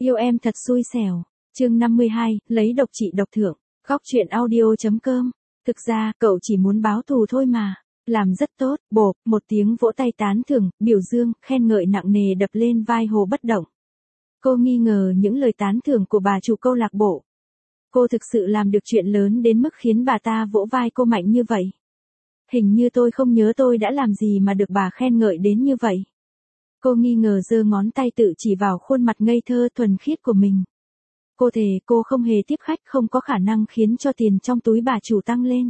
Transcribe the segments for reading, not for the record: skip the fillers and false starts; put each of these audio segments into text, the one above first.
Yêu em thật xui xẻo. Chương 52, lấy độc trị độc thượng. Góc truyện audio.com. Thực ra, cậu chỉ muốn báo thù thôi mà. Làm rất tốt, bộp, một tiếng vỗ tay tán thưởng, biểu dương, khen ngợi nặng nề đập lên vai Hồ Bất Động. Cô nghi ngờ những lời tán thưởng của bà chủ câu lạc bộ. Cô thực sự làm được chuyện lớn đến mức khiến bà ta vỗ vai cô mạnh như vậy. Hình như tôi không nhớ tôi đã làm gì mà được bà khen ngợi đến như vậy. Cô nghi ngờ giơ ngón tay tự chỉ vào khuôn mặt ngây thơ thuần khiết của mình. Cô thề cô không hề tiếp khách, không có khả năng khiến cho tiền trong túi bà chủ tăng lên.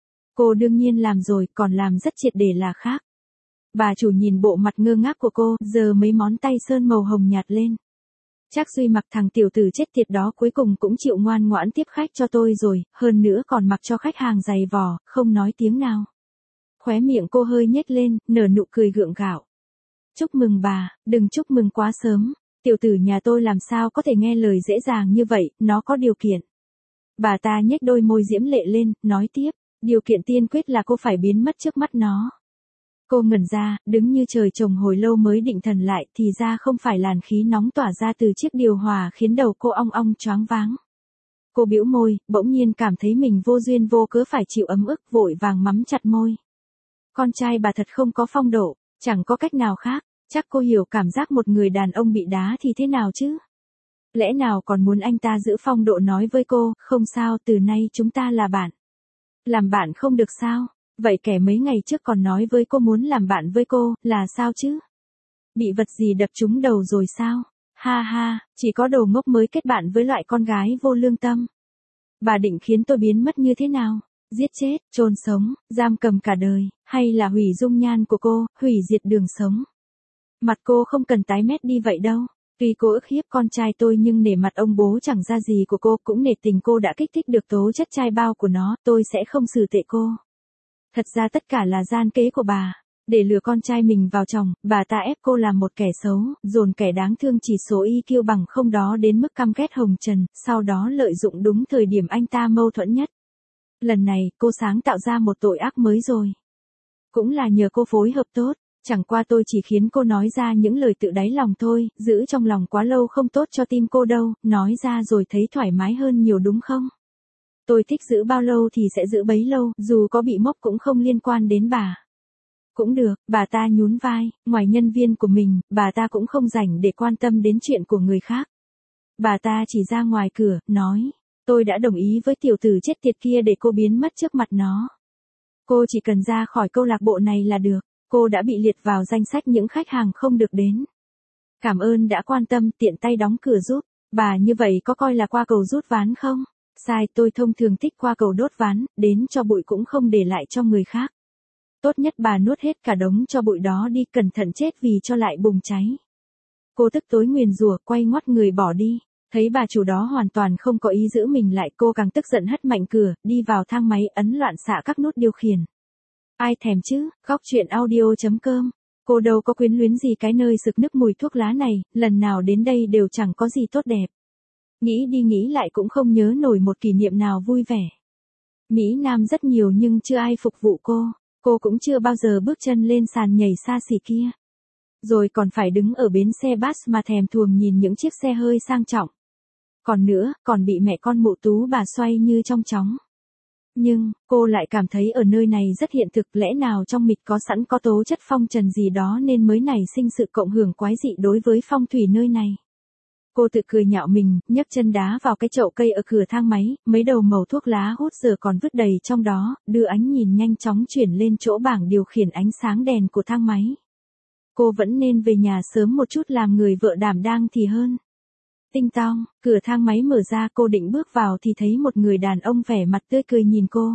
Cô đương nhiên làm rồi, còn làm rất triệt để là khác. Bà chủ nhìn bộ mặt ngơ ngác của cô, giờ mấy món tay sơn màu hồng nhạt lên. Chắc Duy mặc thằng tiểu tử chết tiệt đó cuối cùng cũng chịu ngoan ngoãn tiếp khách cho tôi rồi, hơn nữa còn mặc cho khách hàng giày vò, không nói tiếng nào. Khóe miệng cô hơi nhếch lên, nở nụ cười gượng gạo. Chúc mừng bà, đừng chúc mừng quá sớm. Tiểu tử nhà tôi làm sao có thể nghe lời dễ dàng như vậy, nó có điều kiện. Bà ta nhếch đôi môi diễm lệ lên, nói tiếp, điều kiện tiên quyết là cô phải biến mất trước mắt nó. Cô ngẩn ra, đứng như trời trồng hồi lâu mới định thần lại, thì ra không phải làn khí nóng tỏa ra từ chiếc điều hòa khiến đầu cô ong ong choáng váng. Cô bĩu môi, bỗng nhiên cảm thấy mình vô duyên vô cớ phải chịu ấm ức, vội vàng mắm chặt môi. Con trai bà thật không có phong độ, chẳng có cách nào khác. Chắc cô hiểu cảm giác một người đàn ông bị đá thì thế nào chứ? Lẽ nào còn muốn anh ta giữ phong độ nói với cô, không sao, từ nay chúng ta là bạn. Làm bạn không được sao? Vậy kẻ mấy ngày trước còn nói với cô muốn làm bạn với cô, là sao chứ? Bị vật gì đập trúng đầu rồi sao? Ha ha, chỉ có đồ ngốc mới kết bạn với loại con gái vô lương tâm. Bà định khiến tôi biến mất như thế nào? Giết chết, chôn sống, giam cầm cả đời, hay là hủy dung nhan của cô, hủy diệt đường sống? Mặt cô không cần tái mét đi vậy đâu. Tuy cô ức hiếp con trai tôi nhưng nể mặt ông bố chẳng ra gì của cô, cũng nể tình cô đã kích thích được tố chất trai bao của nó, tôi sẽ không xử tệ cô. Thật ra tất cả là gian kế của bà. Để lừa con trai mình vào chồng, bà ta ép cô làm một kẻ xấu, dồn kẻ đáng thương chỉ số IQ bằng không đó đến mức căm ghét hồng trần, sau đó lợi dụng đúng thời điểm anh ta mâu thuẫn nhất. Lần này, cô sáng tạo ra một tội ác mới rồi. Cũng là nhờ cô phối hợp tốt. Chẳng qua tôi chỉ khiến cô nói ra những lời tự đáy lòng thôi, giữ trong lòng quá lâu không tốt cho tim cô đâu, nói ra rồi thấy thoải mái hơn nhiều đúng không? Tôi thích giữ bao lâu thì sẽ giữ bấy lâu, dù có bị mốc cũng không liên quan đến bà. Cũng được, bà ta nhún vai, ngoài nhân viên của mình, bà ta cũng không rảnh để quan tâm đến chuyện của người khác. Bà ta chỉ ra ngoài cửa, nói, tôi đã đồng ý với tiểu tử chết tiệt kia để cô biến mất trước mặt nó. Cô chỉ cần ra khỏi câu lạc bộ này là được. Cô đã bị liệt vào danh sách những khách hàng không được đến. Cảm ơn đã quan tâm, tiện tay đóng cửa giúp. Bà như vậy có coi là qua cầu rút ván không? Sai, tôi thông thường thích qua cầu đốt ván, đến cho bụi cũng không để lại cho người khác. Tốt nhất bà nuốt hết cả đống cho bụi đó đi, cẩn thận chết vì cho lại bùng cháy. Cô tức tối nguyền rủa, quay ngoắt người bỏ đi. Thấy bà chủ đó hoàn toàn không có ý giữ mình lại, cô càng tức giận hất mạnh cửa, đi vào thang máy ấn loạn xạ các nút điều khiển. Ai thèm chứ, góc truyện audio.com. Cô đâu có quyến luyến gì cái nơi sực nức mùi thuốc lá này, lần nào đến đây đều chẳng có gì tốt đẹp. Nghĩ đi nghĩ lại cũng không nhớ nổi một kỷ niệm nào vui vẻ. Mỹ Nam rất nhiều nhưng chưa ai phục vụ cô cũng chưa bao giờ bước chân lên sàn nhảy xa xỉ kia. Rồi còn phải đứng ở bến xe bus mà thèm thuồng nhìn những chiếc xe hơi sang trọng. Còn nữa, còn bị mẹ con mụ tú bà xoay như trong chóng. Nhưng, cô lại cảm thấy ở nơi này rất hiện thực, lẽ nào trong mịch có sẵn có tố chất phong trần gì đó nên mới nảy sinh sự cộng hưởng quái dị đối với phong thủy nơi này. Cô tự cười nhạo mình, nhấc chân đá vào cái chậu cây ở cửa thang máy, mấy đầu mẩu thuốc lá hút giờ còn vứt đầy trong đó, đưa ánh nhìn nhanh chóng chuyển lên chỗ bảng điều khiển ánh sáng đèn của thang máy. Cô vẫn nên về nhà sớm một chút làm người vợ đảm đang thì hơn. Tinh tong, cửa thang máy mở ra, cô định bước vào thì thấy một người đàn ông vẻ mặt tươi cười nhìn cô.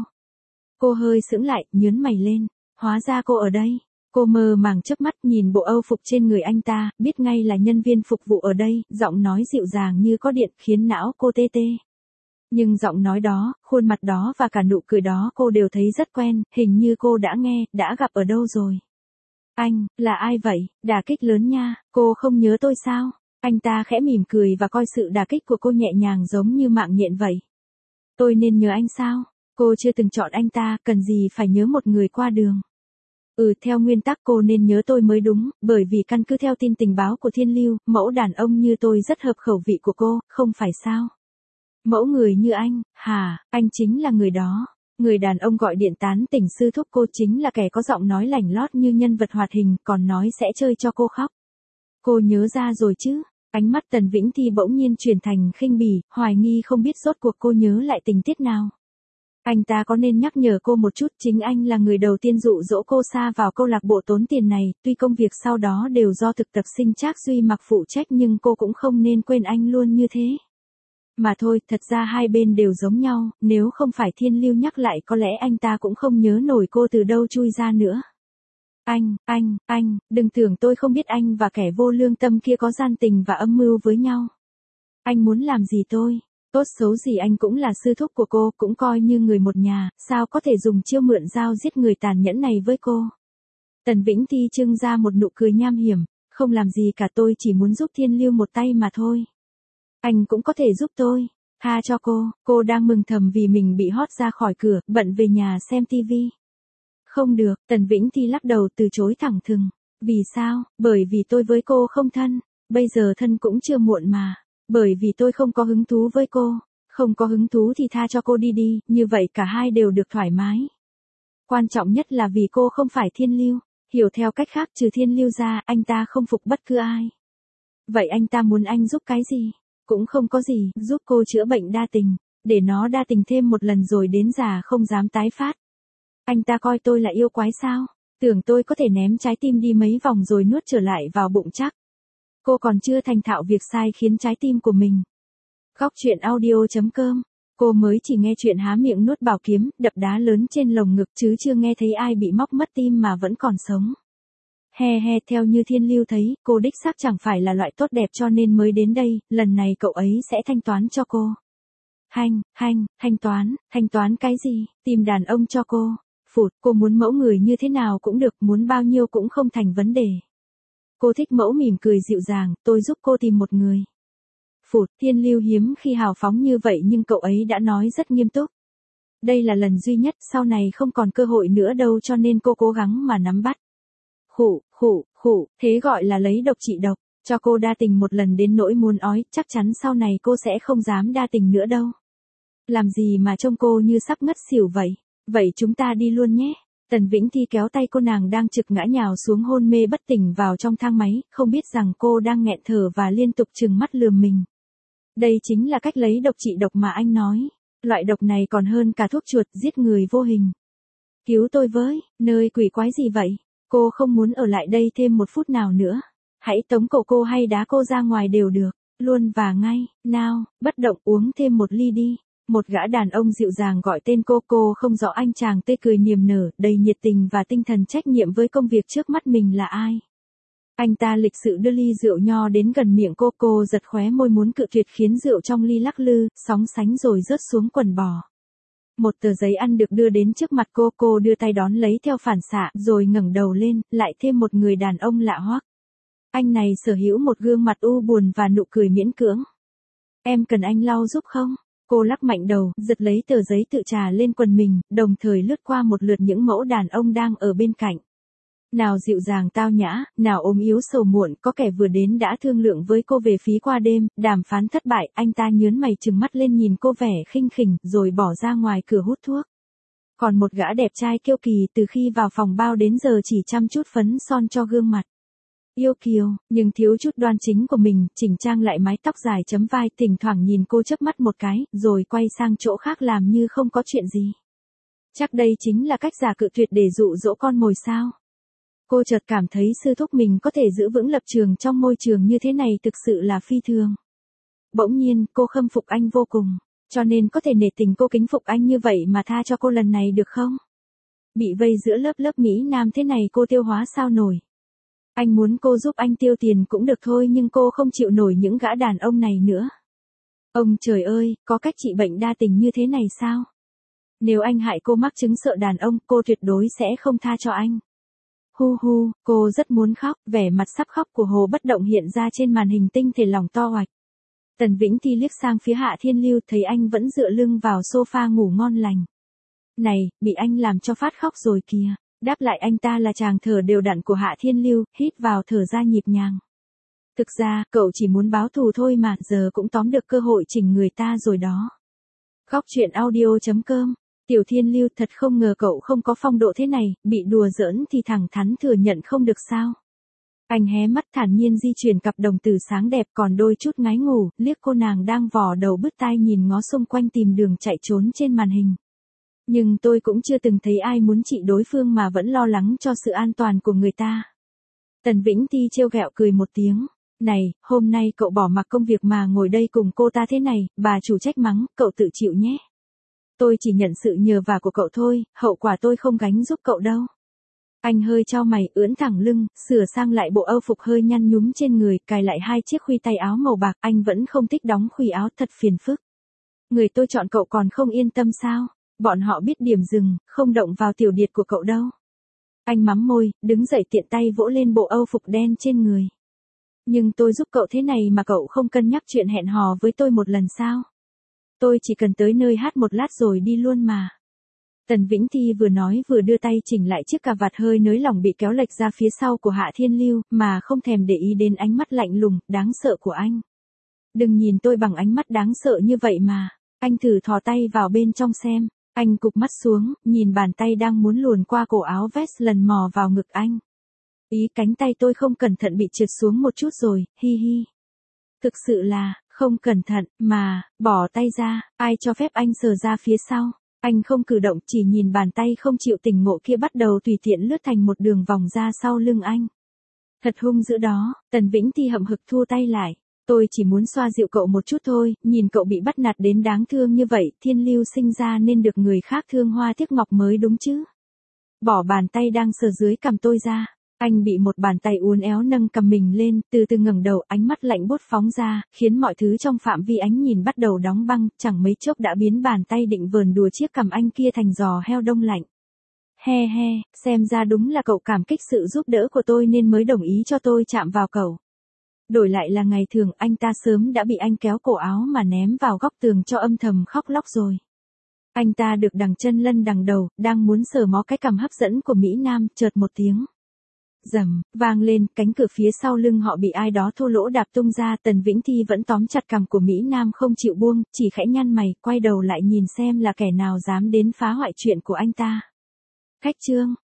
Cô hơi sững lại, nhớn mày lên, hóa ra cô ở đây. Cô mơ màng chớp mắt nhìn bộ âu phục trên người anh ta, biết ngay là nhân viên phục vụ ở đây, giọng nói dịu dàng như có điện khiến não cô tê tê. Nhưng giọng nói đó, khuôn mặt đó và cả nụ cười đó cô đều thấy rất quen, hình như cô đã nghe, đã gặp ở đâu rồi. Anh, là ai vậy? Đả kích lớn nha, cô không nhớ tôi sao? Anh ta khẽ mỉm cười và coi sự đả kích của cô nhẹ nhàng giống như mạng nhện vậy. Tôi nên nhớ anh sao? Cô chưa từng chọn anh ta, cần gì phải nhớ một người qua đường. Theo nguyên tắc cô nên nhớ tôi mới đúng, bởi vì căn cứ theo tin tình báo của Thiên Lưu, mẫu đàn ông như tôi rất hợp khẩu vị của cô, không phải sao? Mẫu người như anh, hả, anh chính là người đó. Người đàn ông gọi điện tán tỉnh sư thúc cô chính là kẻ có giọng nói lảnh lót như nhân vật hoạt hình, còn nói sẽ chơi cho cô khóc. Cô nhớ ra rồi chứ? Ánh mắt Tần Vĩnh Thi bỗng nhiên chuyển thành khinh bỉ, hoài nghi không biết rốt cuộc cô nhớ lại tình tiết nào. Anh ta có nên nhắc nhở cô một chút, chính anh là người đầu tiên dụ dỗ cô sa vào câu lạc bộ tốn tiền này, tuy công việc sau đó đều do thực tập sinh Trác Duy Mặc phụ trách nhưng cô cũng không nên quên anh luôn như thế. Mà thôi, thật ra hai bên đều giống nhau, nếu không phải Thiên Lưu nhắc lại có lẽ anh ta cũng không nhớ nổi cô từ đâu chui ra nữa. Anh, đừng tưởng tôi không biết anh và kẻ vô lương tâm kia có gian tình và âm mưu với nhau. Anh muốn làm gì tôi? Tốt xấu gì anh cũng là sư thúc của cô, cũng coi như người một nhà, sao có thể dùng chiêu mượn dao giết người tàn nhẫn này với cô? Tần Vĩnh Thi trưng ra một nụ cười nham hiểm, không làm gì cả, tôi chỉ muốn giúp Thiên Lưu một tay mà thôi. Anh cũng có thể giúp tôi, tha cho cô đang mừng thầm vì mình bị hót ra khỏi cửa, bận về nhà xem tivi. Không được, Tần Vĩnh Thi lắc đầu từ chối thẳng thừng. Vì sao? Bởi vì tôi với cô không thân, bây giờ thân cũng chưa muộn mà. Bởi vì tôi không có hứng thú với cô, không có hứng thú thì tha cho cô đi, như vậy cả hai đều được thoải mái. Quan trọng nhất là vì cô không phải Thiên Lưu, hiểu theo cách khác trừ Thiên Lưu ra, anh ta không phục bất cứ ai. Vậy anh ta muốn anh giúp cái gì? Cũng không có gì, giúp cô chữa bệnh đa tình, để nó đa tình thêm một lần rồi đến già không dám tái phát. Anh ta coi tôi là yêu quái sao? Tưởng tôi có thể ném trái tim đi mấy vòng rồi nuốt trở lại vào bụng chắc. Cô còn chưa thành thạo việc sai khiến trái tim của mình. Góc truyện audio.com. Cô mới chỉ nghe chuyện há miệng nuốt bảo kiếm, đập đá lớn trên lồng ngực chứ chưa nghe thấy ai bị móc mất tim mà vẫn còn sống. Theo như Thiên Lưu thấy, cô đích xác chẳng phải là loại tốt đẹp cho nên mới đến đây, lần này cậu ấy sẽ thanh toán cho cô. Thanh toán cái gì? Tìm đàn ông cho cô. Cô muốn mẫu người như thế nào cũng được, muốn bao nhiêu cũng không thành vấn đề. Cô thích mẫu mỉm cười dịu dàng, tôi giúp cô tìm một người. Thiên Lưu hiếm khi hào phóng như vậy nhưng cậu ấy đã nói rất nghiêm túc. Đây là lần duy nhất, sau này không còn cơ hội nữa đâu cho nên cô cố gắng mà nắm bắt. Thế gọi là lấy độc trị độc, cho cô đa tình một lần đến nỗi muốn ói, chắc chắn sau này cô sẽ không dám đa tình nữa đâu. Làm gì mà trông cô như sắp ngất xỉu vậy? Vậy chúng ta đi luôn nhé. Tần Vĩnh Thi kéo tay cô, nàng đang trực ngã nhào xuống hôn mê bất tỉnh vào trong thang máy, không biết rằng cô đang nghẹn thở và liên tục trừng mắt lườm mình. Đây chính là cách lấy độc trị độc mà anh nói. Loại độc này còn hơn cả thuốc chuột giết người vô hình. Cứu tôi với, nơi quỷ quái gì vậy? Cô không muốn ở lại đây thêm một phút nào nữa. Hãy tống cổ cô hay đá cô ra ngoài đều được, luôn và ngay, nào, bất động uống thêm một ly đi. Một gã đàn ông dịu dàng gọi tên cô không rõ anh chàng tươi cười niềm nở, đầy nhiệt tình và tinh thần trách nhiệm với công việc trước mắt mình là ai. Anh ta lịch sự đưa ly rượu nho đến gần miệng cô giật khóe môi muốn cự tuyệt khiến rượu trong ly lắc lư, sóng sánh rồi rớt xuống quần bò. Một tờ giấy ăn được đưa đến trước mặt cô đưa tay đón lấy theo phản xạ, rồi ngẩng đầu lên, lại thêm một người đàn ông lạ hoắc. Anh này sở hữu một gương mặt u buồn và nụ cười miễn cưỡng. Em cần anh lau giúp không? Cô lắc mạnh đầu, giật lấy tờ giấy tự trà lên quần mình, đồng thời lướt qua một lượt những mẫu đàn ông đang ở bên cạnh. Nào dịu dàng tao nhã, nào ốm yếu sầu muộn, có kẻ vừa đến đã thương lượng với cô về phí qua đêm, đàm phán thất bại, anh ta nhớn mày trừng mắt lên nhìn cô vẻ khinh khỉnh, rồi bỏ ra ngoài cửa hút thuốc. Còn một gã đẹp trai kiêu kỳ từ khi vào phòng bao đến giờ chỉ chăm chút phấn son cho gương mặt. Yêu kiều, nhưng thiếu chút đoan chính của mình, chỉnh trang lại mái tóc dài chấm vai, thỉnh thoảng nhìn cô chớp mắt một cái, rồi quay sang chỗ khác làm như không có chuyện gì. Chắc đây chính là cách giả cự tuyệt để dụ dỗ con mồi sao? Cô chợt cảm thấy sư thúc mình có thể giữ vững lập trường trong môi trường như thế này thực sự là phi thường. Bỗng nhiên, cô khâm phục anh vô cùng, cho nên có thể nể tình cô kính phục anh như vậy mà tha cho cô lần này được không? Bị vây giữa lớp Mỹ Nam thế này cô tiêu hóa sao nổi. Anh muốn cô giúp anh tiêu tiền cũng được thôi nhưng cô không chịu nổi những gã đàn ông này nữa. Ông trời ơi, có cách trị bệnh đa tình như thế này sao? Nếu anh hại cô mắc chứng sợ đàn ông, cô tuyệt đối sẽ không tha cho anh. Cô rất muốn khóc, vẻ mặt sắp khóc của Hồ Bất Động hiện ra trên màn hình tinh thể lỏng to oạch. Tần Vĩnh Thi liếc sang phía Hạ Thiên Lưu thấy anh vẫn dựa lưng vào sofa ngủ ngon lành. Này, bị anh làm cho phát khóc rồi kìa. Đáp lại anh ta là tràng thở đều đặn của Hạ Thiên Lưu, hít vào thở ra nhịp nhàng. Thực ra, cậu chỉ muốn báo thù thôi mà, giờ cũng tóm được cơ hội chỉnh người ta rồi đó. Góc truyện audio.com. Tiểu Thiên Lưu, thật không ngờ cậu không có phong độ thế này, bị đùa giỡn thì thẳng thắn thừa nhận không được sao. Anh hé mắt thản nhiên di chuyển cặp đồng tử sáng đẹp còn đôi chút ngái ngủ, liếc cô nàng đang vò đầu bứt tai nhìn ngó xung quanh tìm đường chạy trốn trên màn hình. Nhưng tôi cũng chưa từng thấy ai muốn trị đối phương mà vẫn lo lắng cho sự an toàn của người ta. Tần Vĩnh Ti trêu ghẹo cười một tiếng. Này, hôm nay cậu bỏ mặc công việc mà ngồi đây cùng cô ta thế này, bà chủ trách mắng, cậu tự chịu nhé. Tôi chỉ nhận sự nhờ vả của cậu thôi, hậu quả tôi không gánh giúp cậu đâu. Anh hơi chau mày, ưỡn thẳng lưng, sửa sang lại bộ âu phục hơi nhăn nhúm trên người, cài lại 2 chiếc khuy tay áo màu bạc, anh vẫn không thích đóng khuy áo, thật phiền phức. Người tôi chọn cậu còn không yên tâm sao? Bọn họ biết điểm dừng, không động vào tiểu điệt của cậu đâu. Anh mắm môi, đứng dậy tiện tay vỗ lên bộ âu phục đen trên người. Nhưng tôi giúp cậu thế này mà cậu không cân nhắc chuyện hẹn hò với tôi một lần sao? Tôi chỉ cần tới nơi hát một lát rồi đi luôn mà. Tần Vĩnh Thi vừa nói vừa đưa tay chỉnh lại chiếc cà vạt hơi nới lỏng bị kéo lệch ra phía sau của Hạ Thiên Lưu, mà không thèm để ý đến ánh mắt lạnh lùng, đáng sợ của anh. Đừng nhìn tôi bằng ánh mắt đáng sợ như vậy mà. Anh thử thò tay vào bên trong xem. Anh cụp mắt xuống, nhìn bàn tay đang muốn luồn qua cổ áo vest lần mò vào ngực anh. Ý cánh tay tôi không cẩn thận bị trượt xuống một chút rồi, hi hi. Thực sự là, không cẩn thận, mà, bỏ tay ra, ai cho phép anh sờ ra phía sau. Anh không cử động, chỉ nhìn bàn tay không chịu tỉnh ngộ kia bắt đầu tùy tiện lướt thành một đường vòng ra sau lưng anh. Thật hung dữ đó, Tần Vĩnh Thi hậm hực thua tay lại. Tôi chỉ muốn xoa dịu cậu một chút thôi, nhìn cậu bị bắt nạt đến đáng thương như vậy, Thiên Lưu sinh ra nên được người khác thương hoa tiếc ngọc mới đúng chứ. Bỏ bàn tay đang sờ dưới cằm tôi ra. Anh bị một bàn tay uốn éo nâng cằm mình lên, từ từ ngẩng đầu, ánh mắt lạnh buốt phóng ra, khiến mọi thứ trong phạm vi ánh nhìn bắt đầu đóng băng, chẳng mấy chốc đã biến bàn tay định vờn đùa chiếc cằm anh kia thành giò heo đông lạnh. He he, xem ra đúng là cậu cảm kích sự giúp đỡ của tôi nên mới đồng ý cho tôi chạm vào cậu. Đổi lại là ngày thường, anh ta sớm đã bị anh kéo cổ áo mà ném vào góc tường cho âm thầm khóc lóc rồi. Anh ta được đằng chân lân đằng đầu, đang muốn sờ mó cái cằm hấp dẫn của Mỹ Nam, chợt một tiếng rầm vang lên, cánh cửa phía sau lưng họ bị ai đó thô lỗ đạp tung ra. Tần Vĩnh Thi vẫn tóm chặt cằm của Mỹ Nam không chịu buông, chỉ khẽ nhăn mày, quay đầu lại nhìn xem là kẻ nào dám đến phá hoại chuyện của anh ta. Khách Trương,